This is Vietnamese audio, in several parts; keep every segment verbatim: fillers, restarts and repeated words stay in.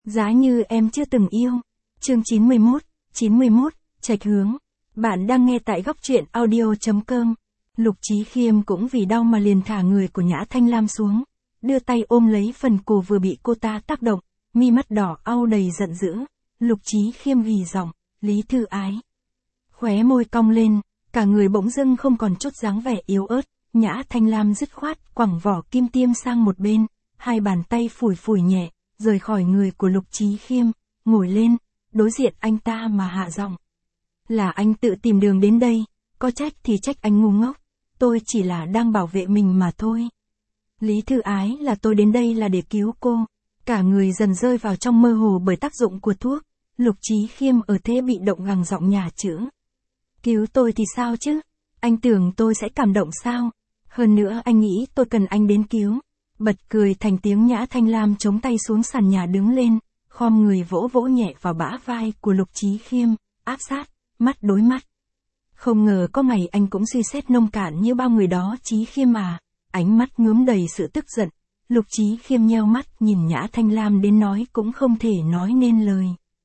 Giá như em chưa từng yêu. Chương chín mươi mốt, chín mươi mốt, Trạch hướng. Bạn đang nghe tại góc truyện audio chấm com. Lục Chí Khiêm cũng vì đau mà liền thả người của Nhã Thanh Lam xuống, đưa tay ôm lấy phần cổ vừa bị cô ta tác động, mi mắt đỏ au đầy giận dữ. Lục Chí Khiêm gỉ giọng, Lý Thư Ái. Khóe môi cong lên, cả người bỗng dưng không còn chút dáng vẻ yếu ớt. Nhã Thanh Lam dứt khoát quẳng vỏ kim tiêm sang một bên, hai bàn tay phủi phủi nhẹ, rời khỏi người của Lục Chí Khiêm, ngồi lên, đối diện anh ta mà hạ giọng. Là anh tự tìm đường đến đây, có trách thì trách anh ngu ngốc, tôi chỉ là đang bảo vệ mình mà thôi. Lý Thư Ái, là tôi đến đây là để cứu cô. Cả người dần rơi vào trong mơ hồ bởi tác dụng của thuốc, Lục Chí Khiêm ở thế bị động gằn giọng nhả chữ. Cứu tôi thì sao chứ? Anh tưởng tôi sẽ cảm động sao? Hơn nữa anh nghĩ tôi cần anh đến cứu. Bật cười thành tiếng. Nhã Thanh Lam chống tay xuống sàn nhà đứng lên, khom người vỗ vỗ nhẹ vào bả vai của Lục Chí Khiêm, áp sát, mắt đối mắt. Không ngờ có ngày anh cũng suy xét nông cạn như bao người đó Chí Khiêm à. Ánh mắt nhuốm đầy sự tức giận, Lục Chí Khiêm nheo mắt nhìn Nhã Thanh Lam đến nói cũng không thể nói nên lời.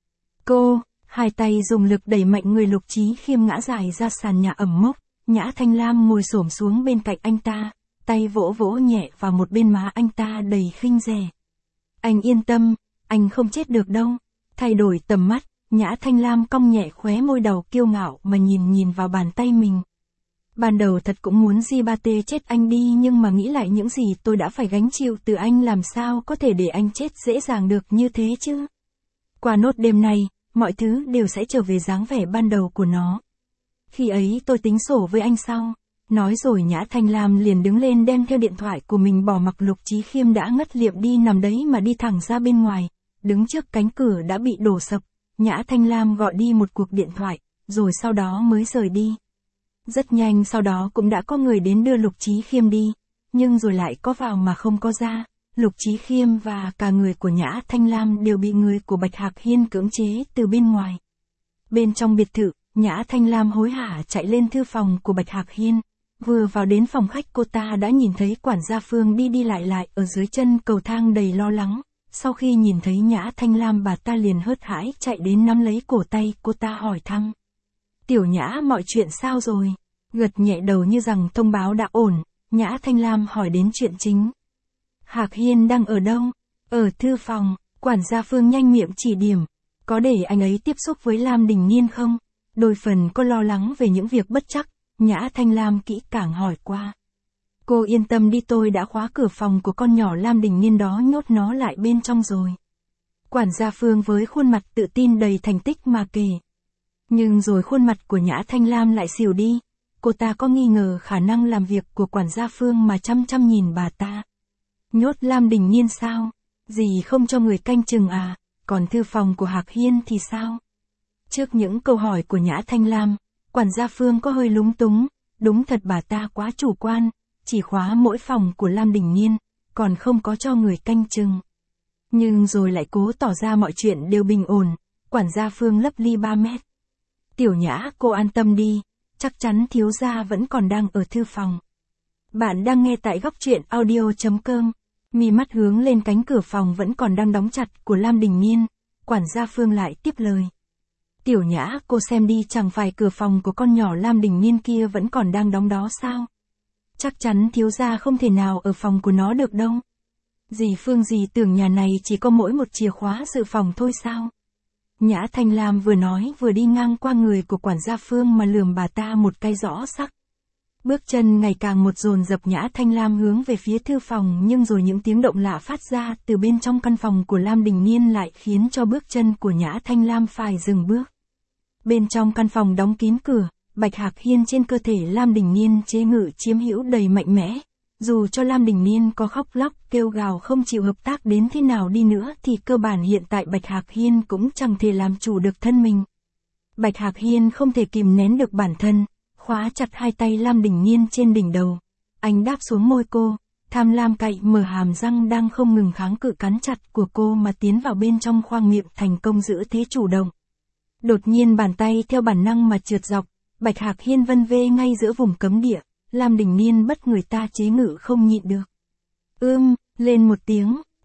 Cô, hai tay dùng lực đẩy mạnh người Lục Chí Khiêm ngã dài ra sàn nhà ẩm mốc. Nhã Thanh Lam ngồi xổm xuống bên cạnh anh ta, tay vỗ vỗ nhẹ vào một bên má anh ta đầy khinh dè. Anh yên tâm, anh không chết được đâu. Thay đổi tầm mắt, Nhã Thanh Lam cong nhẹ khóe môi đầu kiêu ngạo mà nhìn nhìn vào bàn tay mình. Ban đầu thật cũng muốn di ba tê chết anh đi, nhưng mà nghĩ lại những gì tôi đã phải gánh chịu từ anh, làm sao có thể để anh chết dễ dàng được như thế chứ. Qua nốt đêm này, mọi thứ đều sẽ trở về dáng vẻ ban đầu của nó. Khi ấy tôi tính sổ với anh sau. Nói rồi Nhã Thanh Lam liền đứng lên đem theo điện thoại của mình, bỏ mặc Lục Chí Khiêm đã ngất liệm đi nằm đấy mà đi thẳng ra bên ngoài. Đứng trước cánh cửa đã bị đổ sập, Nhã Thanh Lam gọi đi một cuộc điện thoại, rồi sau đó mới rời đi. Rất nhanh sau đó cũng đã có người đến đưa Lục Chí Khiêm đi, nhưng rồi lại có vào mà không có ra. Lục Chí Khiêm và cả người của Nhã Thanh Lam đều bị người của Bạch Hạc Hiên cưỡng chế từ bên ngoài. Bên trong biệt thự, Nhã Thanh Lam hối hả chạy lên thư phòng của Bạch Hạc Hiên. Vừa vào đến phòng khách cô ta đã nhìn thấy quản gia Phương đi đi lại lại ở dưới chân cầu thang đầy lo lắng. Sau khi nhìn thấy Nhã Thanh Lam, bà ta liền hớt hải chạy đến nắm lấy cổ tay cô ta hỏi thăm. Tiểu Nhã, mọi chuyện sao rồi? Gật nhẹ đầu như rằng thông báo đã ổn, Nhã Thanh Lam hỏi đến chuyện chính. Hạc Hiên đang ở đâu? Ở thư phòng. Quản gia Phương nhanh miệng chỉ điểm. Có để anh ấy tiếp xúc với Lam Đình Niên không? Đôi phần có lo lắng về những việc bất trắc, Nhã Thanh Lam kỹ càng hỏi qua. Cô yên tâm đi, tôi đã khóa cửa phòng của con nhỏ Lam Đình Niên đó, nhốt nó lại bên trong rồi. Quản gia Phương với khuôn mặt tự tin đầy thành tích mà kể. Nhưng rồi khuôn mặt của Nhã Thanh Lam lại xỉu đi. Cô ta có nghi ngờ khả năng làm việc của quản gia Phương mà chăm chăm nhìn bà ta. Nhốt Lam Đình Niên sao? Gì không cho người canh chừng à? Còn thư phòng của Hạc Hiên thì sao? Trước những câu hỏi của Nhã Thanh Lam, quản gia Phương có hơi lúng túng. Đúng thật bà ta quá chủ quan, chỉ khóa mỗi phòng của Lam Đình Niên, còn không có cho người canh chừng. Nhưng rồi lại cố tỏ ra mọi chuyện đều bình ổn. Quản gia Phương lấp ly ba mét. Tiểu Nhã, cô an tâm đi, chắc chắn thiếu gia vẫn còn đang ở thư phòng. Bạn đang nghe tại góc truyện audio chấm com. Mi mắt hướng lên cánh cửa phòng vẫn còn đang đóng chặt của Lam Đình Niên, quản gia Phương lại tiếp lời. Tiểu Nhã, cô xem đi, chẳng phải cửa phòng của con nhỏ Lam Đình Niên kia vẫn còn đang đóng đó sao? Chắc chắn thiếu gia không thể nào ở phòng của nó được đâu. Dì Phương dì tưởng nhà này chỉ có mỗi một chìa khóa dự phòng thôi sao? Nhã Thanh Lam vừa nói vừa đi ngang qua người của quản gia Phương mà lườm bà ta một cái rõ sắc. Bước chân ngày càng một dồn dập, Nhã Thanh Lam hướng về phía thư phòng, nhưng rồi những tiếng động lạ phát ra từ bên trong căn phòng của Lam Đình Niên lại khiến cho bước chân của Nhã Thanh Lam phải dừng bước. Bên trong căn phòng đóng kín cửa, Bạch Hạc Hiên trên cơ thể Lam Đình Niên chế ngự chiếm hữu đầy mạnh mẽ. Dù cho Lam Đình Niên có khóc lóc kêu gào không chịu hợp tác đến thế nào đi nữa thì cơ bản hiện tại Bạch Hạc Hiên cũng chẳng thể làm chủ được thân mình. Bạch Hạc Hiên không thể kìm nén được bản thân, khóa chặt hai tay Lam Đình Niên trên đỉnh đầu. Anh đáp xuống môi cô, tham lam cậy mở hàm răng đang không ngừng kháng cự cắn chặt của cô mà tiến vào bên trong khoang miệng, thành công giữ thế chủ động. Đột nhiên bàn tay theo bản năng mà trượt dọc, Bạch Hạc Hiên vân vê ngay giữa vùng cấm địa. Lam Đình Niên bất người ta chế ngự không nhịn được. Ưm, lên một tiếng,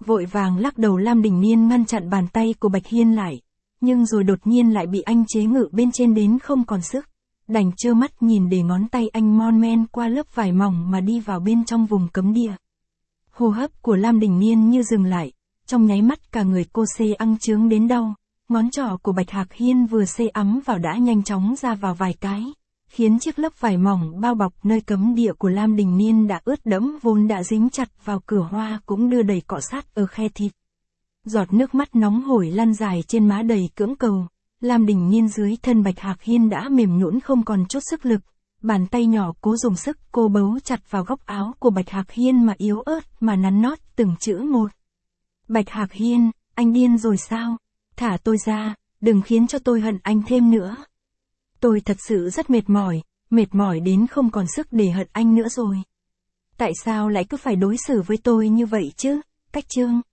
Vội vàng lắc đầu Lam Đình Niên ngăn chặn bàn tay của Bạch Hiên lại. Nhưng rồi đột nhiên lại bị anh chế ngự bên trên đến không còn sức. Đành trơ mắt nhìn để ngón tay anh mon men qua lớp vải mỏng mà đi vào bên trong vùng cấm địa. Hô hấp của Lam Đình Niên như dừng lại, trong nháy mắt cả người cô xê ăng chướng đến đau, ngón trỏ của Bạch Hạc Hiên vừa xê ấm vào đã nhanh chóng ra vào vài cái, khiến chiếc lớp vải mỏng bao bọc nơi cấm địa của Lam Đình Niên đã ướt đẫm vốn đã dính chặt vào cửa hoa cũng đưa đầy cọ sát ở khe thịt. Giọt nước mắt nóng hổi lan dài trên má đầy cưỡng cầu, Lam Đình Niên dưới thân Bạch Hạc Hiên đã mềm nhũn không còn chút sức lực, bàn tay nhỏ cố dùng sức cô bấu chặt vào góc áo của Bạch Hạc Hiên mà yếu ớt mà nắn nót từng chữ một. Bạch Hạc Hiên, anh điên rồi sao? Thả tôi ra, đừng khiến cho tôi hận anh thêm nữa. Tôi thật sự rất mệt mỏi, mệt mỏi đến không còn sức để hận anh nữa rồi. Tại sao lại cứ phải đối xử với tôi như vậy chứ, Cách Trương?